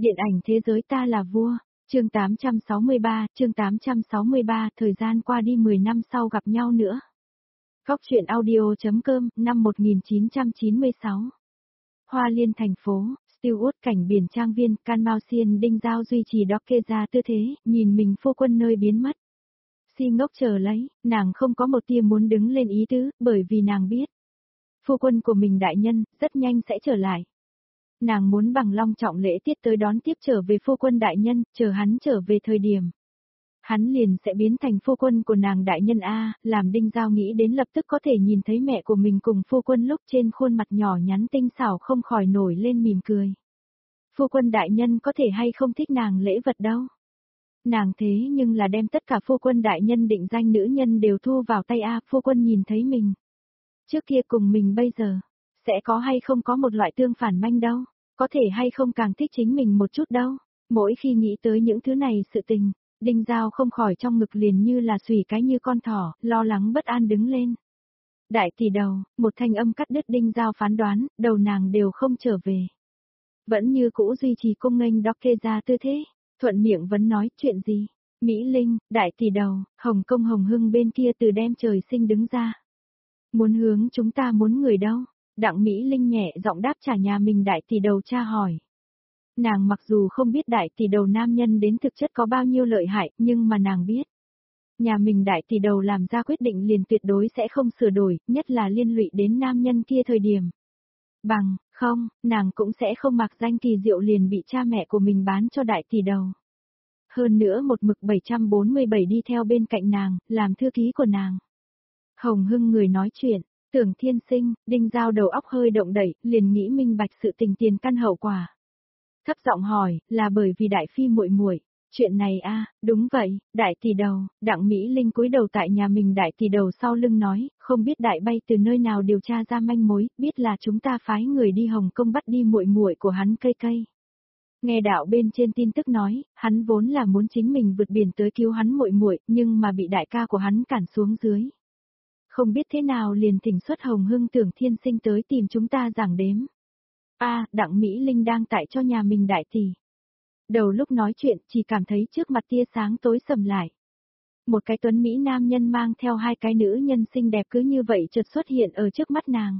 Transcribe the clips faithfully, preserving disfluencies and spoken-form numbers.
Điện ảnh thế giới ta là vua, chương tám trăm sáu mươi ba, chương tám trăm sáu mươi ba, thời gian qua đi mười năm sau gặp nhau nữa. Góc truyện audio.com, năm một nghìn chín trăm chín mươi sáu. Hoa Liên thành phố, Stewart cảnh biển trang viên, Can Mao Xiên Đinh Giao duy trì đó kê ra tư thế, nhìn mình phu quân nơi biến mất. Si ngốc chờ lấy, nàng không có một tia muốn đứng lên ý tứ, bởi vì nàng biết. Phu quân của mình đại nhân, rất nhanh sẽ trở lại. Nàng muốn bằng long trọng lễ tiết tới đón tiếp trở về phu quân đại nhân, chờ hắn trở về thời điểm. Hắn liền sẽ biến thành phu quân của nàng đại nhân A, làm Đinh Giao nghĩ đến lập tức có thể nhìn thấy mẹ của mình cùng phu quân lúc trên khuôn mặt nhỏ nhắn tinh xảo không khỏi nổi lên mỉm cười. Phu quân đại nhân có thể hay không thích nàng lễ vật đâu. Nàng thế nhưng là đem tất cả phu quân đại nhân định danh nữ nhân đều thu vào tay A, phu quân nhìn thấy mình. Trước kia cùng mình bây giờ, sẽ có hay không có một loại tương phản manh đâu, có thể hay không càng thích chính mình một chút đâu. Mỗi khi nghĩ tới những thứ này sự tình, Đinh Giao không khỏi trong ngực liền như là xùy cái như con thỏ, lo lắng bất an đứng lên. Đại tỷ đầu, một thanh âm cắt đứt Đinh Giao phán đoán, đầu nàng đều không trở về. Vẫn như cũ duy trì cung nghênh đóc kê ra tư thế, thuận miệng vẫn nói chuyện gì. Mỹ Linh, đại tỷ đầu, Hồng Công Hồng Hưng bên kia từ đêm trời sinh đứng ra. Muốn hướng chúng ta muốn người đâu? Đặng Mỹ Linh nhẹ giọng đáp trả nhà mình đại tỷ đầu cha hỏi. Nàng mặc dù không biết đại tỷ đầu nam nhân đến thực chất có bao nhiêu lợi hại, nhưng mà nàng biết. Nhà mình đại tỷ đầu làm ra quyết định liền tuyệt đối sẽ không sửa đổi, nhất là liên lụy đến nam nhân kia thời điểm. Bằng, không, nàng cũng sẽ không mặc danh kỳ diệu liền bị cha mẹ của mình bán cho đại tỷ đầu. Hơn nữa một mực bảy trăm bốn mươi bảy đi theo bên cạnh nàng, làm thư ký của nàng. Hồng Hưng người nói chuyện. Tưởng Thiên Sinh, Đinh Giao đầu óc hơi động đẩy, liền nghĩ minh bạch sự tình tiền căn hậu quả. Thấp giọng hỏi, là bởi vì đại phi muội muội, chuyện này a, à, đúng vậy, đại tỷ đầu, Đặng Mỹ Linh cúi đầu tại nhà mình đại tỷ đầu sau lưng nói, không biết đại bay từ nơi nào điều tra ra manh mối, biết là chúng ta phái người đi Hồng Kông bắt đi muội muội của hắn cây cây. Nghe đạo bên trên tin tức nói, hắn vốn là muốn chính mình vượt biển tới cứu hắn muội muội, nhưng mà bị đại ca của hắn cản xuống dưới. Không biết thế nào liền thỉnh xuất Hồng Hưng Tưởng Thiên Sinh tới tìm chúng ta giảng đếm. A, à, Đặng Mỹ Linh đang tại cho nhà mình đại tỷ. Đầu lúc nói chuyện chỉ cảm thấy trước mặt tia sáng tối sầm lại. Một cái tuấn Mỹ nam nhân mang theo hai cái nữ nhân xinh đẹp cứ như vậy chợt xuất hiện ở trước mắt nàng.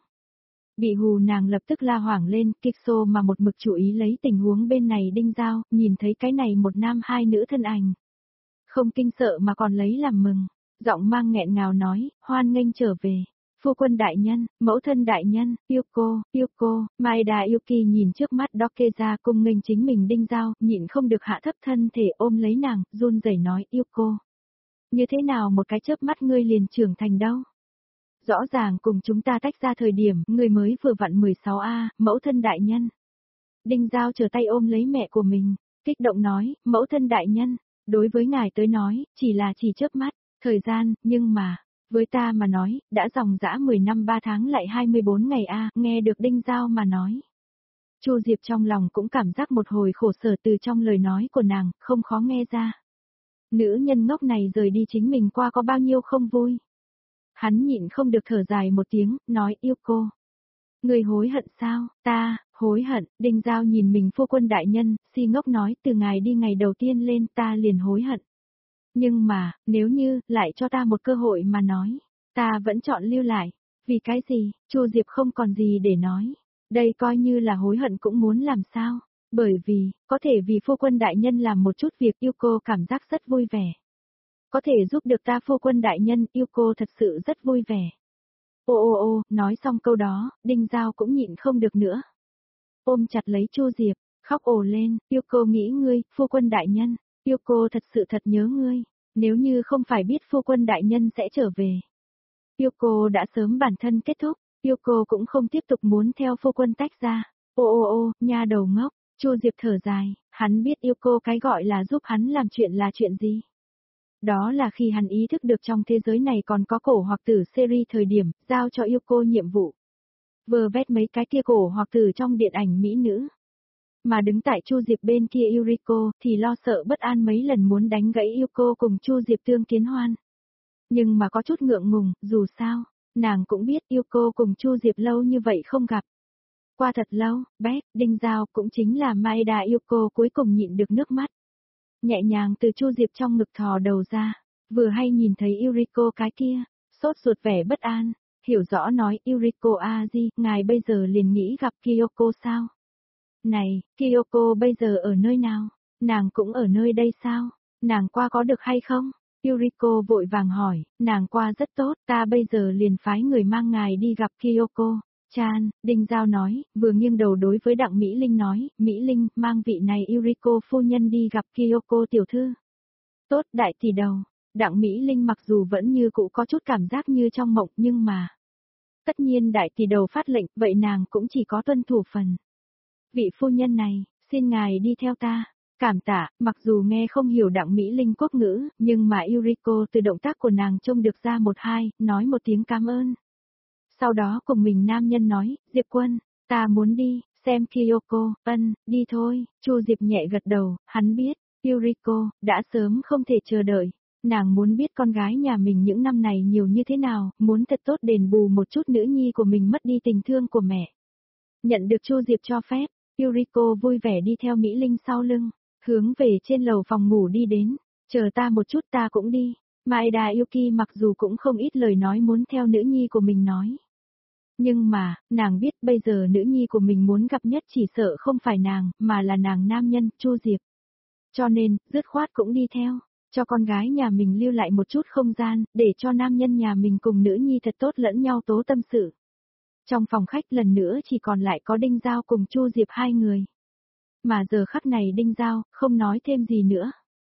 Bị hù nàng lập tức la hoảng lên, kích xô mà một mực chú ý lấy tình huống bên này Đinh Giao, nhìn thấy cái này một nam hai nữ thân ảnh. Không kinh sợ mà còn lấy làm mừng. Giọng mang nghẹn ngào nói, hoan nghênh trở về. Phu quân đại nhân, mẫu thân đại nhân, yêu cô, yêu cô, Maeda Yuki nhìn trước mắt Dokeza cung nghênh chính mình Đinh Giao, nhịn không được hạ thấp thân thể ôm lấy nàng, run rẩy nói yêu cô. Như thế nào một cái chớp mắt ngươi liền trưởng thành đâu? Rõ ràng cùng chúng ta tách ra thời điểm, ngươi mới vừa vặn mười sáu A, mẫu thân đại nhân. Đinh Giao trở tay ôm lấy mẹ của mình, kích động nói, mẫu thân đại nhân, đối với ngài tới nói, chỉ là chỉ chớp mắt. Thời gian, nhưng mà, với ta mà nói, đã dòng dã mười năm ba tháng lại hai mươi bốn ngày a, nghe được Đinh Giao mà nói. Chu Diệp trong lòng cũng cảm giác một hồi khổ sở từ trong lời nói của nàng, không khó nghe ra. Nữ nhân ngốc này rời đi chính mình qua có bao nhiêu không vui. Hắn nhịn không được thở dài một tiếng, nói yêu cô. Người hối hận sao, ta, hối hận, Đinh Giao nhìn mình phu quân đại nhân, si ngốc nói từ ngày đi ngày đầu tiên lên ta liền hối hận. Nhưng mà, nếu như, lại cho ta một cơ hội mà nói, ta vẫn chọn lưu lại. Vì cái gì, Chu Diệp không còn gì để nói. Đây coi như là hối hận cũng muốn làm sao. Bởi vì, có thể vì phu quân đại nhân làm một chút việc yêu cô cảm giác rất vui vẻ. Có thể giúp được ta phu quân đại nhân yêu cô thật sự rất vui vẻ. Ô ô ô, nói xong câu đó, Đinh Giao cũng nhịn không được nữa. Ôm chặt lấy Chu Diệp, khóc ồ lên, yêu cô nghĩ ngươi, phu quân đại nhân. Yêu cô thật sự thật nhớ ngươi, nếu như không phải biết phu quân đại nhân sẽ trở về. Yêu cô đã sớm bản thân kết thúc, yêu cô cũng không tiếp tục muốn theo phu quân tách ra. Ô ô ô, nha đầu ngốc, Chu Diệp thở dài, hắn biết yêu cô cái gọi là giúp hắn làm chuyện là chuyện gì. Đó là khi hắn ý thức được trong thế giới này còn có cổ hoặc tử series thời điểm, giao cho yêu cô nhiệm vụ. Vừa vét mấy cái kia cổ hoặc tử trong điện ảnh mỹ nữ. Mà đứng tại Chu Diệp bên kia Yuriko thì lo sợ bất an mấy lần muốn đánh gãy yêu cô cùng Chu Diệp tương kiến hoan. Nhưng mà có chút ngượng ngùng, dù sao, nàng cũng biết yêu cô cùng Chu Diệp lâu như vậy không gặp. Qua thật lâu, Beth, Đinh Giao cũng chính là Maeda Yuko cuối cùng nhịn được nước mắt. Nhẹ nhàng từ Chu Diệp trong ngực thò đầu ra, vừa hay nhìn thấy Yuriko cái kia, sốt ruột vẻ bất an, hiểu rõ nói Yuriko Aji, ngài bây giờ liền nghĩ gặp Kyoko sao? Này, Kyoko bây giờ ở nơi nào? Nàng cũng ở nơi đây sao? Nàng qua có được hay không? Yuriko vội vàng hỏi, nàng qua rất tốt, ta bây giờ liền phái người mang ngài đi gặp Kyoko. Chan, Đinh Giao nói, vừa nghiêng đầu đối với Đặng Mỹ Linh nói, Mỹ Linh, mang vị này Yuriko phu nhân đi gặp Kyoko tiểu thư. Tốt đại tỷ đầu, Đặng Mỹ Linh mặc dù vẫn như cũ có chút cảm giác như trong mộng nhưng mà. Tất nhiên đại tỷ đầu phát lệnh, vậy nàng cũng chỉ có tuân thủ phần. Vị phu nhân này, xin ngài đi theo ta. Cảm tạ, mặc dù nghe không hiểu Đặng Mỹ Linh quốc ngữ, nhưng mà Yuriko từ động tác của nàng trông được ra một hai, nói một tiếng cảm ơn. Sau đó cùng mình nam nhân nói, Diệp Quân, ta muốn đi, xem Kyoko, ân, đi thôi, Chu Diệp nhẹ gật đầu, hắn biết, Yuriko, đã sớm không thể chờ đợi. Nàng muốn biết con gái nhà mình những năm này nhiều như thế nào, muốn thật tốt đền bù một chút nữ nhi của mình mất đi tình thương của mẹ. Nhận được Chu Diệp cho phép, Yuriko vui vẻ đi theo Mỹ Linh sau lưng, hướng về trên lầu phòng ngủ đi đến, chờ ta một chút ta cũng đi. Maeda Yuki mặc dù cũng không ít lời nói muốn theo nữ nhi của mình nói. Nhưng mà, nàng biết bây giờ nữ nhi của mình muốn gặp nhất chỉ sợ không phải nàng, mà là nàng nam nhân, Chu Diệp. Cho nên, dứt khoát cũng đi theo, cho con gái nhà mình lưu lại một chút không gian, để cho nam nhân nhà mình cùng nữ nhi thật tốt lẫn nhau tố tâm sự. Trong phòng khách lần nữa chỉ còn lại có Đinh Giao cùng Chu Diệp hai người. Mà giờ khắc này Đinh Giao, không nói thêm gì nữa.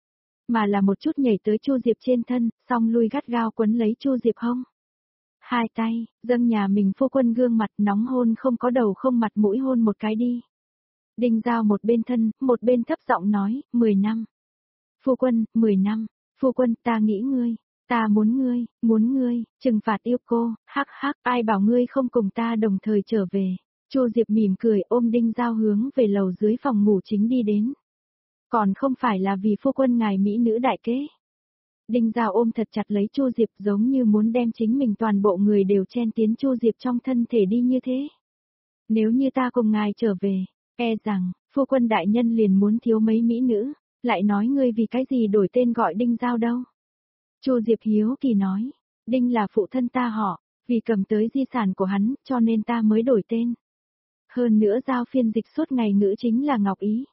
Mà là một chút nhảy tới Chu Diệp trên thân, xong lui gắt gao quấn lấy Chu Diệp hông. Hai tay, dâng nhà mình phu quân gương mặt nóng hôn không có đầu không mặt mũi hôn một cái đi. Đinh Giao một bên thân, một bên thấp giọng nói, mười năm. Phu quân, mười năm, phu quân ta nghĩ ngươi, ta muốn ngươi, muốn ngươi, trừng phạt yêu cô, hắc hắc, ai bảo ngươi không cùng ta đồng thời trở về. Chu Diệp mỉm cười ôm Đinh Giao hướng về lầu dưới phòng ngủ chính đi đến. Còn không phải là vì phu quân ngài mỹ nữ đại kế. Đinh Giao ôm thật chặt lấy Chu Diệp giống như muốn đem chính mình toàn bộ người đều chen tiến Chu Diệp trong thân thể đi như thế. Nếu như ta cùng ngài trở về, e rằng, phu quân đại nhân liền muốn thiếu mấy mỹ nữ, lại nói ngươi vì cái gì đổi tên gọi Đinh Giao đâu. Chu Diệp hiếu kỳ nói, Đinh là phụ thân ta họ, vì cầm tới di sản của hắn cho nên ta mới đổi tên. Hơn nữa Giao phiên dịch suốt ngày ngữ chính là Ngọc Ý.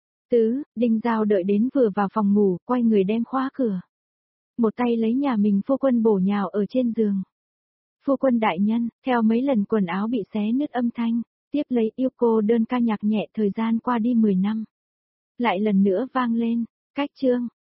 Tứ, Đinh Giao đợi đến vừa vào phòng ngủ, quay người đem khóa cửa. Một tay lấy nhà mình phu quân bổ nhào ở trên giường. Phu quân đại nhân, theo mấy lần quần áo bị xé nứt âm thanh, tiếp lấy yêu cô đơn ca nhạc nhẹ thời gian qua đi mười năm. Lại lần nữa vang lên, cách chương,